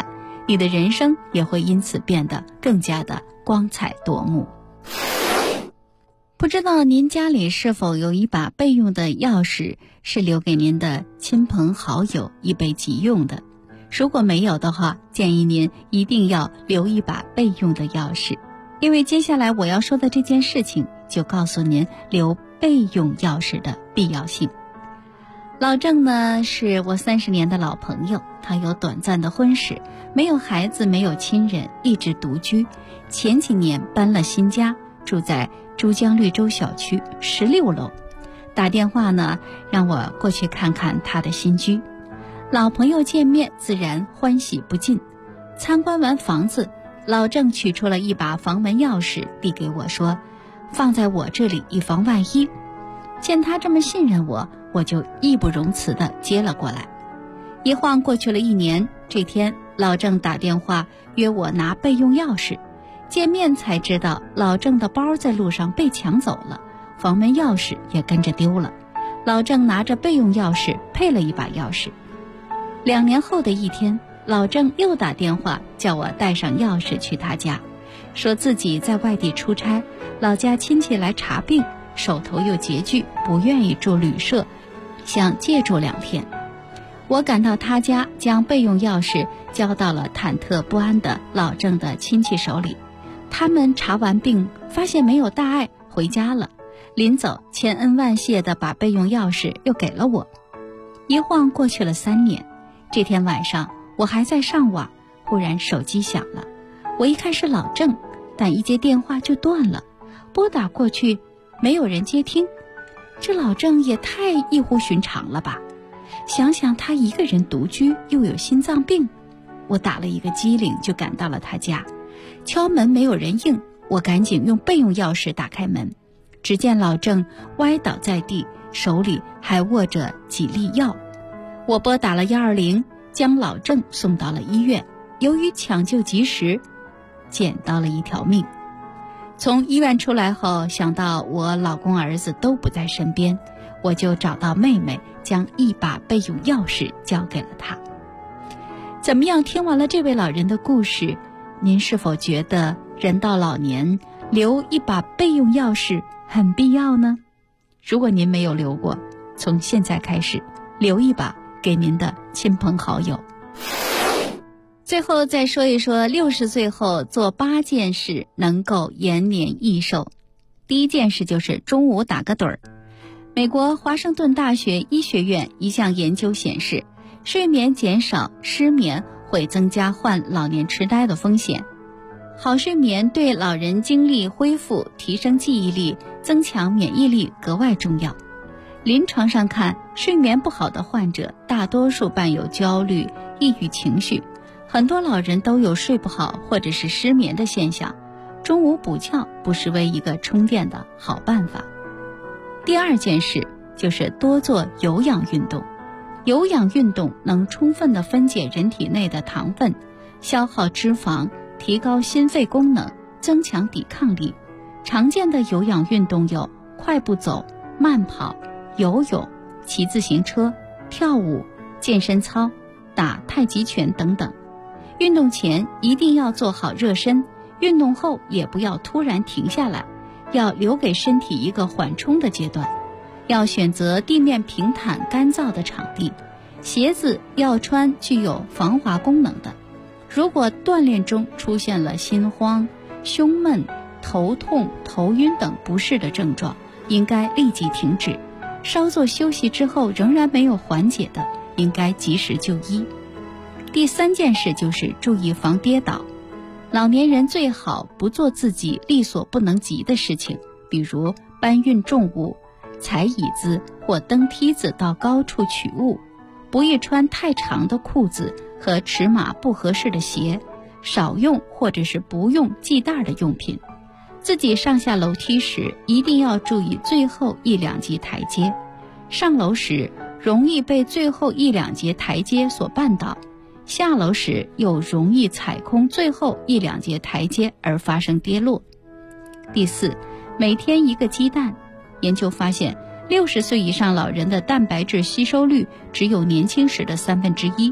[SPEAKER 6] 你的人生也会因此变得更加的光彩夺目。不知道您家里是否有一把备用的钥匙，是留给您的亲朋好友以备急用的？如果没有的话，建议您一定要留一把备用的钥匙，因为接下来我要说的这件事情就告诉您留备用钥匙的必要性。老郑呢，是我30年的老朋友，他有短暂的婚史，没有孩子，没有亲人，一直独居。前几年搬了新家，住在珠江绿洲小区16楼。打电话呢，让我过去看看他的新居。老朋友见面，自然欢喜不尽。参观完房子，老郑取出了一把房门钥匙，递给我说：“放在我这里，以防万一。”见他这么信任我，我就义不容辞地接了过来。一晃过去了1年，这天老郑打电话约我拿备用钥匙。见面才知道，老郑的包在路上被抢走了，房门钥匙也跟着丢了。老郑拿着备用钥匙配了一把钥匙。2年后的一天，老郑又打电话叫我带上钥匙去他家，说自己在外地出差，老家亲戚来查病，手头又拮据，不愿意住旅社，想借住2天。我赶到他家，将备用钥匙交到了忐忑不安的老郑的亲戚手里。他们查完病，发现没有大碍，回家了。临走，千恩万谢地把备用钥匙又给了我。一晃过去了3年，这天晚上我还在上网，忽然手机响了。我一看是老郑，但一接电话就断了，拨打过去没有人接听。这老郑也太异乎寻常了吧？想想他一个人独居，又有心脏病，我打了一个机灵就赶到了他家。敲门没有人应，我赶紧用备用钥匙打开门。只见老郑歪倒在地，手里还握着几粒药。我拨打了120，将老郑送到了医院。由于抢救及时，捡到了一条命。从医院出来后，想到我老公儿子都不在身边，我就找到妹妹，将一把备用钥匙交给了她。怎么样？听完了这位老人的故事，您是否觉得人到老年留一把备用钥匙很必要呢？如果您没有留过，从现在开始留一把给您的亲朋好友。最后再说一说60岁后做8件事能够延年益寿。第一件事就是中午打个盹儿。美国华盛顿大学医学院一项研究显示，睡眠减少，失眠会增加患老年痴呆的风险。好睡眠对老人精力恢复、提升记忆力、增强免疫力格外重要。临床上看，睡眠不好的患者大多数伴有焦虑、抑郁情绪，很多老人都有睡不好或者是失眠的现象。中午补觉不失为一个充电的好办法。第二件事就是多做有氧运动。有氧运动能充分地分解人体内的糖分，消耗脂肪，提高心肺功能，增强抵抗力。常见的有氧运动有快步走、慢跑、游泳、骑自行车、跳舞、健身操、打太极拳等等。运动前一定要做好热身，运动后也不要突然停下来，要留给身体一个缓冲的阶段。要选择地面平坦干燥的场地，鞋子要穿具有防滑功能的。如果锻炼中出现了心慌、胸闷、头痛、头晕等不适的症状，应该立即停止。稍作休息之后仍然没有缓解的，应该及时就医。第三件事就是注意防跌倒。老年人最好不做自己力所不能及的事情，比如搬运重物、踩椅子或登梯子到高处取物，不宜穿太长的裤子和尺码不合适的鞋，少用或者是不用系带的用品。自己上下楼梯时一定要注意最后1-2级台阶，上楼时容易被最后1-2节台阶所绊倒，下楼时又容易踩空最后1-2节台阶而发生跌落。第四，每天1个鸡蛋。研究发现，60岁以上老人的蛋白质吸收率只有年轻时的1/3，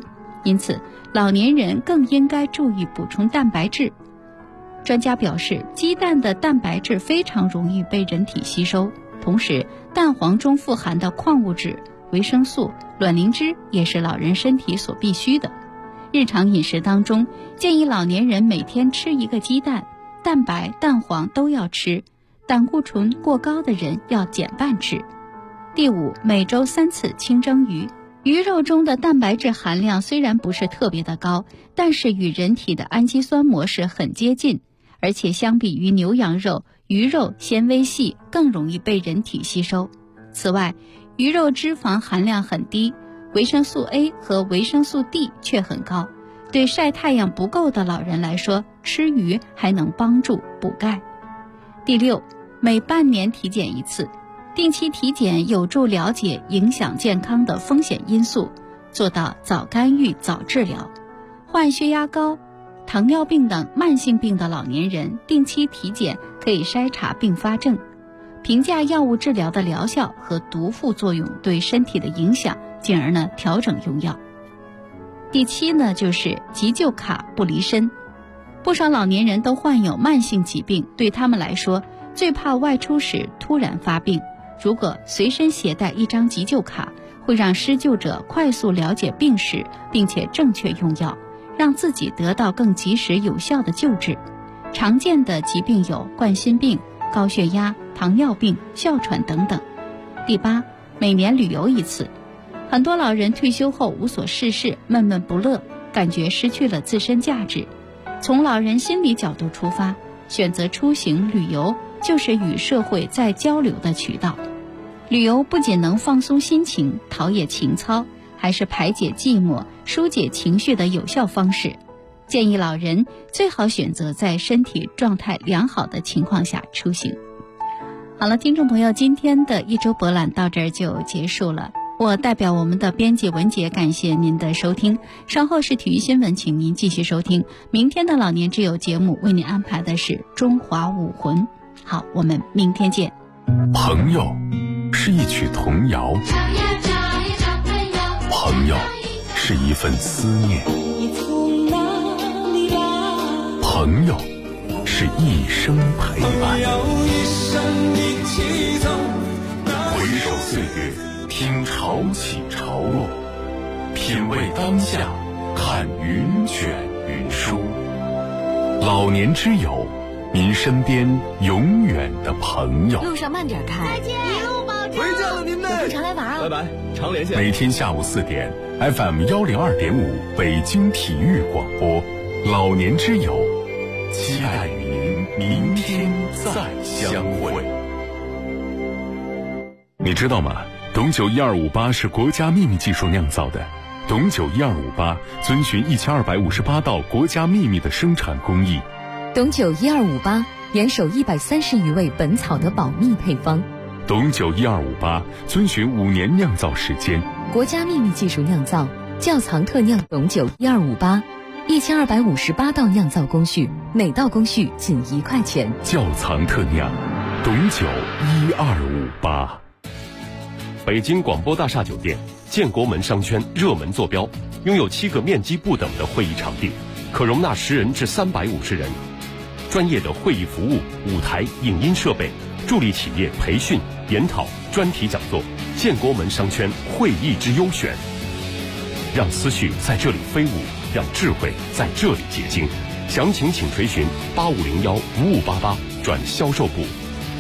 [SPEAKER 6] 因此老年人更应该注意补充蛋白质。专家表示，鸡蛋的蛋白质非常容易被人体吸收，同时蛋黄中富含的矿物质、维生素、卵磷脂也是老人身体所必需的。日常饮食当中，建议老年人每天吃1个鸡蛋，蛋白、蛋黄都要吃，胆固醇过高的人要减半吃。第5，每周3次清蒸鱼。鱼肉中的蛋白质含量虽然不是特别的高，但是与人体的氨基酸模式很接近，而且相比于牛羊肉，鱼肉纤维细，更容易被人体吸收。此外，鱼肉脂肪含量很低，维生素 A 和维生素 D 却很高，对晒太阳不够的老人来说，吃鱼还能帮助补钙。第6，每半年体检1次。定期体检有助了解影响健康的风险因素，做到早干预早治疗。患血压高、糖尿病等慢性病的老年人定期体检可以筛查并发症，评价药物治疗的疗效和毒副作用对身体的影响，进而调整用药。第7就是急救卡不离身。不少老年人都患有慢性疾病，对他们来说最怕外出时突然发病。如果随身携带一张急救卡，会让施救者快速了解病史，并且正确用药，让自己得到更及时有效的救治。常见的疾病有冠心病、高血压、糖尿病、哮喘等等。第8，每年旅游1次。很多老人退休后无所事事，闷闷不乐，感觉失去了自身价值。从老人心理角度出发，选择出行旅游就是与社会再交流的渠道。旅游不仅能放松心情、陶冶情操，还是排解寂寞、疏解情绪的有效方式。建议老人最好选择在身体状态良好的情况下出行。好了，听众朋友，今天的一周博览到这儿就结束了。我代表我们的编辑文杰感谢您的收听，稍后是体育新闻，请您继续收听。明天的老年之友节目为您安排的是中华武魂。好，我们明天见。
[SPEAKER 1] 朋友是一曲童谣，朋友是一份思念，朋友是一生陪伴。回首岁月，听潮起潮落，品味当下，看云卷云舒。老年之友，您身边永远的朋友。
[SPEAKER 11] 路上慢点开，
[SPEAKER 8] 再见，一路保重。
[SPEAKER 10] 回见了您嘞，
[SPEAKER 11] 常来玩啊！
[SPEAKER 10] 拜拜，常连线。
[SPEAKER 1] 每天下午4点 ，FM 102.5北京体育广播，老年之友，期待与您明天再相会。你知道吗？董酒1258是国家秘密技术酿造的。董酒1258遵循1258道国家秘密的生产工艺。
[SPEAKER 11] 董酒1258严守130余味本草的保密配方。
[SPEAKER 1] 董酒1258遵循5年酿造时间。
[SPEAKER 11] 国家秘密技术酿造，窖藏特酿董酒1258，1258道酿造工序，每道工序仅1块钱。
[SPEAKER 1] 窖藏特酿，董酒1258。
[SPEAKER 12] 北京广播大厦酒店建国门商圈热门坐标，拥有7个面积不等的会议场地，可容纳10人至350人。专业的会议服务、舞台、影音设备，助力企业培训、研讨、专题讲座。建国门商圈会议之优选，让思绪在这里飞舞，让智慧在这里结晶。详情请垂询85015588转销售部。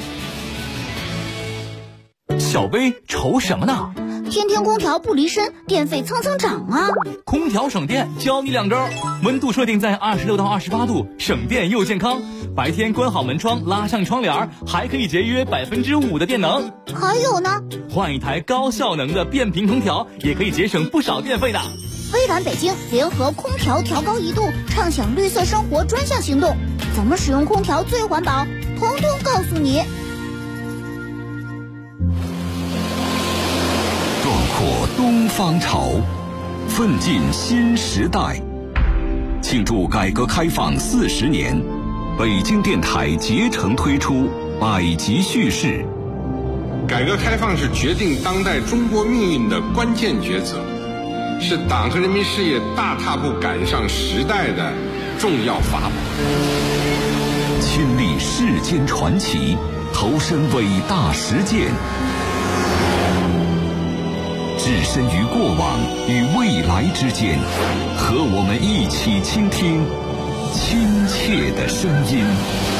[SPEAKER 13] 小薇愁什么呢？
[SPEAKER 8] 天天空调不离身，电费蹭蹭涨啊！
[SPEAKER 13] 空调省电，教你2招：温度设定在26到28度，省电又健康；白天关好门窗，拉上窗帘，还可以节约5%的电能。
[SPEAKER 8] 还有呢，
[SPEAKER 13] 换一台高效能的变频空调，也可以节省不少电费的。
[SPEAKER 8] 微软北京联合空调调高1度，畅享绿色生活专项行动，怎么使用空调最环保？通通告诉你。
[SPEAKER 14] 壮阔东方潮，奋进新时代。庆祝改革开放40年，北京电台竭诚推出百集叙事。
[SPEAKER 15] 改革开放是决定当代中国命运的关键抉择， 是党和人民事业大踏步赶上时代的重要法宝。
[SPEAKER 14] 亲历世间传奇，投身伟大实践，置身于过往与未来之间，和我们一起倾听亲切的声音。